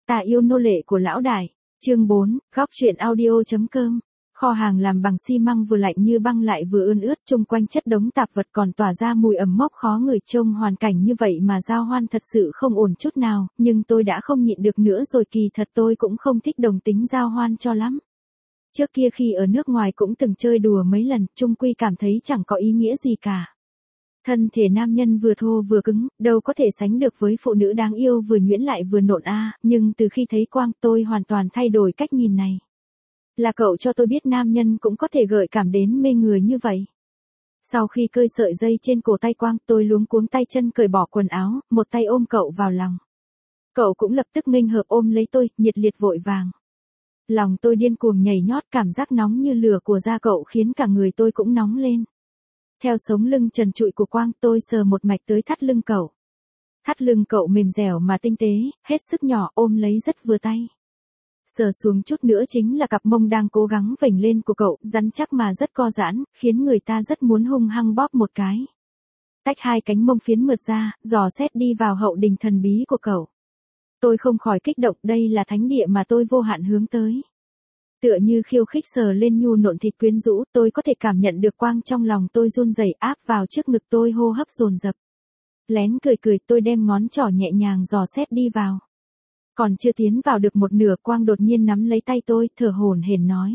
Ta yêu nô lệ của lão đại. Chương 4, góc truyện audio.com. Kho hàng làm bằng xi măng vừa lạnh như băng lại vừa ươn ướt, chung quanh chất đống tạp vật còn tỏa ra mùi ẩm mốc khó ngửi. Trông hoàn cảnh như vậy mà Giao Hoan thật sự không ổn chút nào, nhưng tôi đã không nhịn được nữa rồi. Kỳ thật tôi cũng không thích đồng tính Giao Hoan cho lắm. Trước kia khi ở nước ngoài cũng từng chơi đùa mấy lần, chung quy cảm thấy chẳng có ý nghĩa gì cả. Thân thể nam nhân vừa thô vừa cứng, đâu có thể sánh được với phụ nữ đáng yêu vừa nhuyễn lại vừa nộn nhưng từ khi thấy Quang tôi hoàn toàn thay đổi cách nhìn này. Là cậu cho tôi biết nam nhân cũng có thể gợi cảm đến mê người như vậy. Sau khi cơi sợi dây trên cổ tay Quang, tôi luống cuống tay chân cởi bỏ quần áo, một tay ôm cậu vào lòng. Cậu cũng lập tức nghênh hợp ôm lấy tôi, nhiệt liệt vội vàng. Lòng tôi điên cuồng nhảy nhót, cảm giác nóng như lửa của da cậu khiến cả người tôi cũng nóng lên. Theo sống lưng trần trụi của Quang, tôi sờ một mạch tới thắt lưng cậu. Thắt lưng cậu mềm dẻo mà tinh tế, hết sức nhỏ, ôm lấy rất vừa tay. Sờ xuống chút nữa chính là cặp mông đang cố gắng vểnh lên của cậu, rắn chắc mà rất co giãn, khiến người ta rất muốn hung hăng bóp một cái. Tách hai cánh mông phiến mượt ra, dò xét đi vào hậu đình thần bí của cậu. Tôi không khỏi kích động, đây là thánh địa mà tôi vô hạn hướng tới. Tựa như khiêu khích sờ lên nhu nộn thịt quyến rũ, tôi có thể cảm nhận được Quang trong lòng tôi run rẩy, áp vào trước ngực tôi, hô hấp dồn dập. Lén cười tôi đem ngón trỏ nhẹ nhàng dò xét đi vào. Còn chưa tiến vào được một nửa, Quang đột nhiên nắm lấy tay tôi, thở hổn hển nói.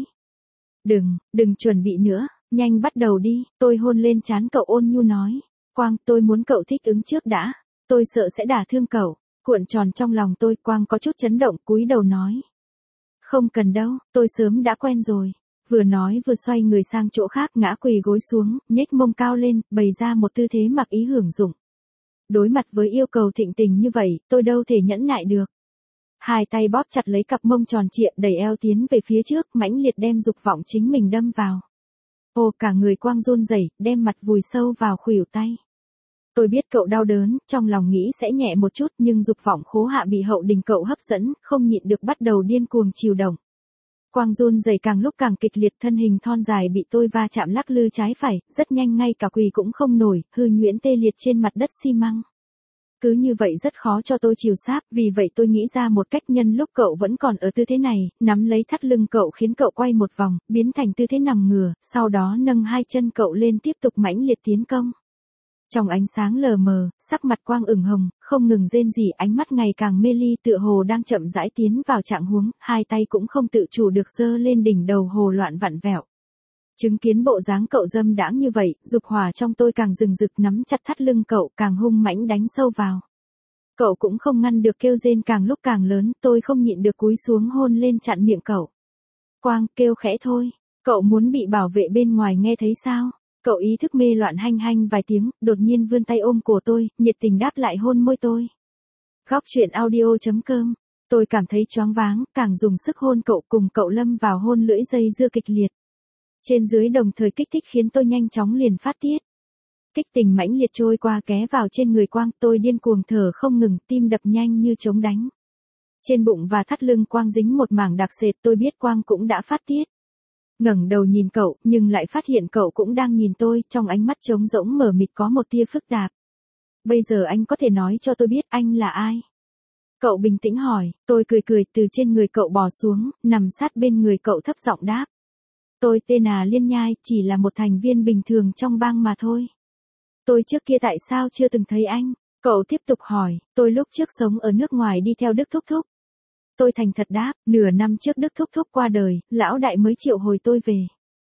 Đừng chuẩn bị nữa, nhanh bắt đầu đi. Tôi hôn lên trán cậu, ôn nhu nói. Quang, tôi muốn cậu thích ứng trước đã. Tôi sợ sẽ đả thương cậu. Cuộn tròn trong lòng tôi, Quang có chút chấn động, cúi đầu nói. Không cần đâu, tôi sớm đã quen rồi. Vừa nói vừa xoay người sang chỗ khác, ngã quỳ gối xuống, nhếch mông cao lên, bày ra một tư thế mặc ý hưởng dụng. Đối mặt với yêu cầu thịnh tình như vậy, tôi đâu thể nhẫn nại được. Hai tay bóp chặt lấy cặp mông tròn trịa, đẩy eo tiến về phía trước, mãnh liệt đem dục vọng chính mình đâm vào. Ô, cả người Quang run rẩy, đem mặt vùi sâu vào khuỷu tay. Tôi biết cậu đau đớn, trong lòng nghĩ sẽ nhẹ một chút, nhưng dục vọng khố hạ bị hậu đình cậu hấp dẫn, không nhịn được bắt đầu điên cuồng chiều động. Quang run rẩy càng lúc càng kịch liệt, thân hình thon dài bị tôi va chạm lắc lư trái phải, rất nhanh ngay cả quỳ cũng không nổi, hư nhuyễn tê liệt trên mặt đất xi măng. Cứ như vậy rất khó cho tôi chiều sáp, vì vậy tôi nghĩ ra một cách, nhân lúc cậu vẫn còn ở tư thế này, nắm lấy thắt lưng cậu khiến cậu quay một vòng, biến thành tư thế nằm ngửa, sau đó nâng hai chân cậu lên tiếp tục mãnh liệt tiến công. Trong ánh sáng lờ mờ, sắc mặt Quang ửng hồng, không ngừng rên rỉ, ánh mắt ngày càng mê ly, tựa hồ đang chậm rãi tiến vào trạng huống, hai tay cũng không tự chủ được giơ lên đỉnh đầu, hồ loạn vặn vẹo. Chứng kiến bộ dáng cậu dâm đãng như vậy, dục hỏa trong tôi càng rừng rực, nắm chặt thắt lưng cậu, càng hung mãnh đánh sâu vào. Cậu cũng không ngăn được, kêu rên càng lúc càng lớn, tôi không nhịn được cúi xuống hôn lên chặn miệng cậu. Quang, kêu khẽ thôi, cậu muốn bị bảo vệ bên ngoài nghe thấy sao? Cậu ý thức mê loạn hanh hanh vài tiếng, đột nhiên vươn tay ôm cổ tôi, nhiệt tình đáp lại hôn môi tôi. Góc truyện audio.com. Tôi cảm thấy choáng váng, càng dùng sức hôn cậu, cùng cậu lâm vào hôn lưỡi dây dưa kịch liệt. Trên dưới đồng thời kích thích khiến tôi nhanh chóng liền phát tiết. Kích tình mãnh liệt trôi qua ké vào trên người Quang, tôi điên cuồng thở không ngừng, tim đập nhanh như trống đánh. Trên bụng và thắt lưng Quang dính một mảng đặc sệt, tôi biết Quang cũng đã phát tiết. Ngẩng đầu nhìn cậu, nhưng lại phát hiện cậu cũng đang nhìn tôi, trong ánh mắt trống rỗng mờ mịt có một tia phức tạp. Bây giờ anh có thể nói cho tôi biết anh là ai? Cậu bình tĩnh hỏi, tôi cười từ trên người cậu bò xuống, nằm sát bên người cậu thấp giọng đáp. Tôi tên Liên Nhai, chỉ là một thành viên bình thường trong bang mà thôi. Tôi trước kia tại sao chưa từng thấy anh? Cậu tiếp tục hỏi, tôi lúc trước sống ở nước ngoài đi theo Đức Thúc Thúc. Tôi thành thật đáp, nửa năm trước Đức Thúc Thúc qua đời, lão đại mới triệu hồi tôi về.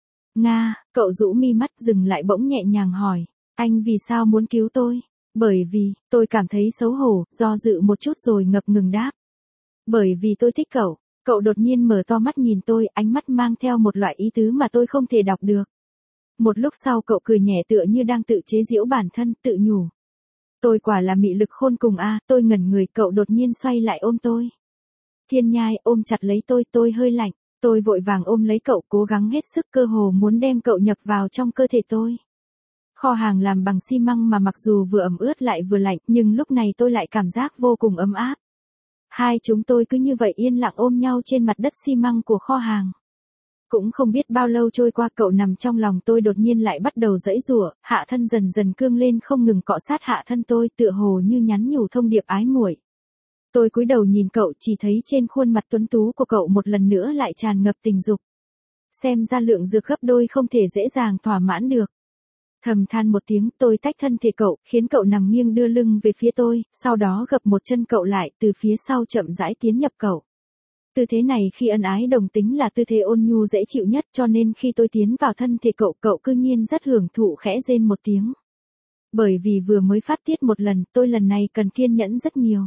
Nga, cậu rũ mi mắt dừng lại bỗng nhẹ nhàng hỏi, anh vì sao muốn cứu tôi? Bởi vì, tôi cảm thấy xấu hổ, do dự một chút rồi ngập ngừng đáp. Bởi vì tôi thích cậu. Cậu đột nhiên mở to mắt nhìn tôi, ánh mắt mang theo một loại ý tứ mà tôi không thể đọc được. Một lúc sau cậu cười nhẹ tựa như đang tự chế giễu bản thân, tự nhủ. Tôi quả là mị lực khôn cùng tôi ngẩn người, cậu đột nhiên xoay lại ôm tôi. Thiên Nhai ôm chặt lấy tôi hơi lạnh, tôi vội vàng ôm lấy cậu, cố gắng hết sức, cơ hồ muốn đem cậu nhập vào trong cơ thể tôi. Kho hàng làm bằng xi măng mà mặc dù vừa ẩm ướt lại vừa lạnh, nhưng lúc này tôi lại cảm giác vô cùng ấm áp. Hai chúng tôi cứ như vậy yên lặng ôm nhau trên mặt đất xi măng của kho hàng. Cũng không biết bao lâu trôi qua, cậu nằm trong lòng tôi đột nhiên lại bắt đầu giãy giụa, hạ thân dần dần cương lên, không ngừng cọ sát hạ thân tôi, tựa hồ như nhắn nhủ thông điệp ái muội. Tôi cúi đầu nhìn cậu, chỉ thấy trên khuôn mặt tuấn tú của cậu một lần nữa lại tràn ngập tình dục. Xem ra lượng dược gấp đôi không thể dễ dàng thỏa mãn được. Thầm than một tiếng, tôi tách thân thể cậu, khiến cậu nằm nghiêng đưa lưng về phía tôi, sau đó gập một chân cậu lại, từ phía sau chậm rãi tiến nhập cậu. Tư thế này khi ân ái đồng tính là tư thế ôn nhu dễ chịu nhất, cho nên khi tôi tiến vào thân thể cậu, cậu cư nhiên rất hưởng thụ khẽ rên một tiếng. Bởi vì vừa mới phát tiết một lần, tôi lần này cần kiên nhẫn rất nhiều.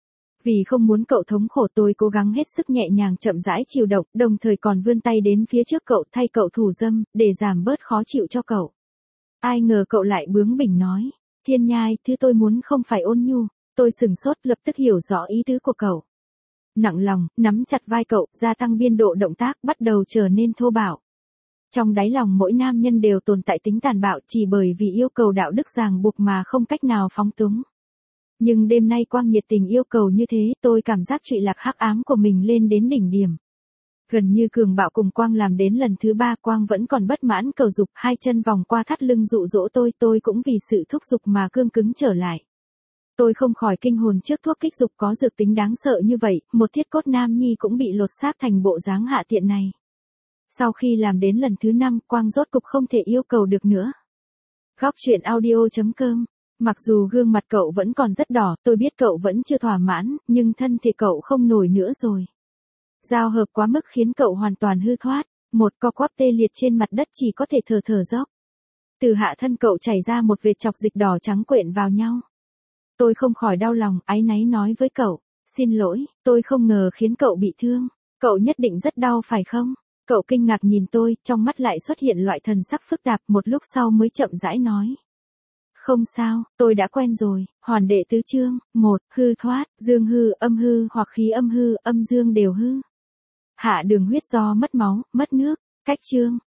Vì không muốn cậu thống khổ, tôi cố gắng hết sức nhẹ nhàng chậm rãi chiều động, đồng thời còn vươn tay đến phía trước cậu thay cậu thủ dâm, để giảm bớt khó chịu cho cậu. Ai ngờ cậu lại bướng bỉnh nói, Thiên Nhai, thứ tôi muốn không phải ôn nhu. Tôi sừng sốt, lập tức hiểu rõ ý tứ của cậu. Nặng lòng, nắm chặt vai cậu, gia tăng biên độ động tác, bắt đầu trở nên thô bạo. Trong đáy lòng mỗi nam nhân đều tồn tại tính tàn bạo, chỉ bởi vì yêu cầu đạo đức ràng buộc mà không cách nào phóng túng. Nhưng đêm nay Quang nhiệt tình yêu cầu như thế, tôi cảm giác trụy lạc hắc ám của mình lên đến đỉnh điểm. Gần như cường bạo cùng Quang làm đến lần thứ 3, Quang vẫn còn bất mãn cầu dục, hai chân vòng qua thắt lưng dụ dỗ tôi cũng vì sự thúc giục mà cương cứng trở lại. Tôi không khỏi kinh hồn trước thuốc kích dục có dược tính đáng sợ như vậy, một thiết cốt nam nhi cũng bị lột xác thành bộ dáng hạ tiện này. Sau khi làm đến lần thứ 5, Quang rốt cục không thể yêu cầu được nữa. Góc truyện audio.com. Mặc dù gương mặt cậu vẫn còn rất đỏ, tôi biết cậu vẫn chưa thỏa mãn, nhưng thân thể cậu không nổi nữa rồi. Giao hợp quá mức khiến cậu hoàn toàn hư thoát, một co quắp tê liệt trên mặt đất chỉ có thể thở dốc. Từ hạ thân cậu chảy ra một vệt chọc dịch đỏ trắng quện vào nhau. Tôi không khỏi đau lòng, áy náy nói với cậu, xin lỗi, tôi không ngờ khiến cậu bị thương. Cậu nhất định rất đau phải không? Cậu kinh ngạc nhìn tôi, trong mắt lại xuất hiện loại thần sắc phức tạp, một lúc sau mới chậm rãi nói. Không sao, tôi đã quen rồi. Hoàn đệ tứ chương, 1, hư thoát, dương hư, âm hư hoặc khí âm hư, âm dương đều hư. Hạ đường huyết do mất máu, mất nước. Cách chương.